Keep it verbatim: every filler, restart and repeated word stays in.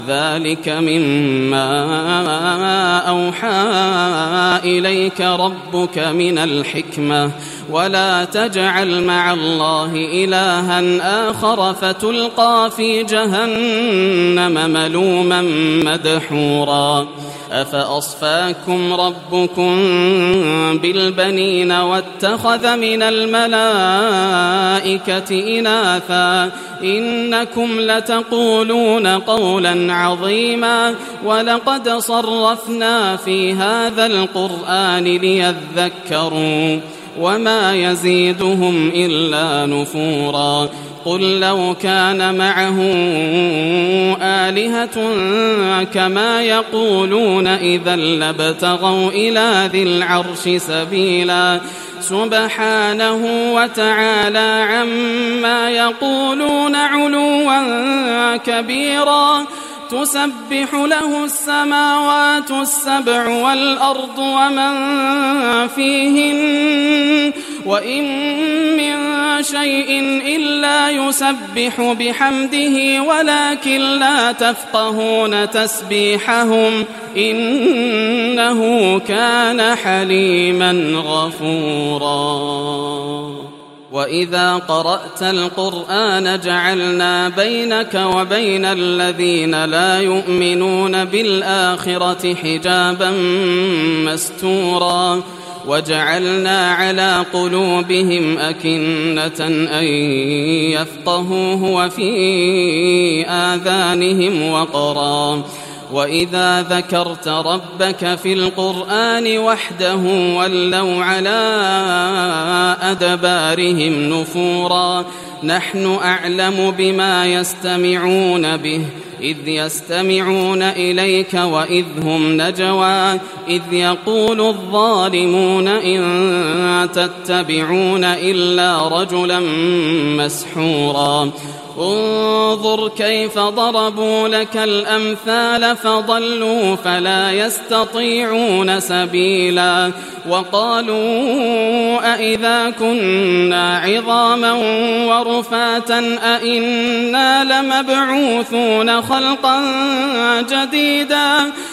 ذلك مما أوحى إليك ربك من الحكمة ولا تجعل مع الله إلها آخر فتلقى في جهنم ملوما مدحورا أفأصفاكم ربكم بالبنين واتخذ من الملائكة إناثا إنكم لتقولون قولا عظيما ولقد صرفنا في هذا القرآن ليذكروا وما يزيدهم إلا نفورا قل لو كان معه آلهة كما يقولون إذا لابتغوا إلى ذي العرش سبيلا سبحانه وتعالى عما يقولون علوا كبيرا تسبح له السماوات السبع والأرض ومن فيهن وإن من شيء إلا يسبح بحمده ولكن لا تفقهون تسبيحهم إنه كان حليما غفورا وإذا قرأت القرآن جعلنا بينك وبين الذين لا يؤمنون بالآخرة حجابا مستورا وجعلنا على قلوبهم أكنة أن يفقهوه وفي آذانهم وقرا وإذا ذكرت ربك في القرآن وحده ولوا على أدبارهم نفورا نحن أعلم بما يستمعون به إذ يستمعون إليك وإذ هم نجوى إذ يقول الظالمون إن تتبعون إلا رجلا مسحورا انظر كيف ضربوا لك الأمثال فضلوا فلا يستطيعون سبيلا وقالوا أئذا كنا عظاما ورفاتا أئنا لمبعوثون خلقا جديدا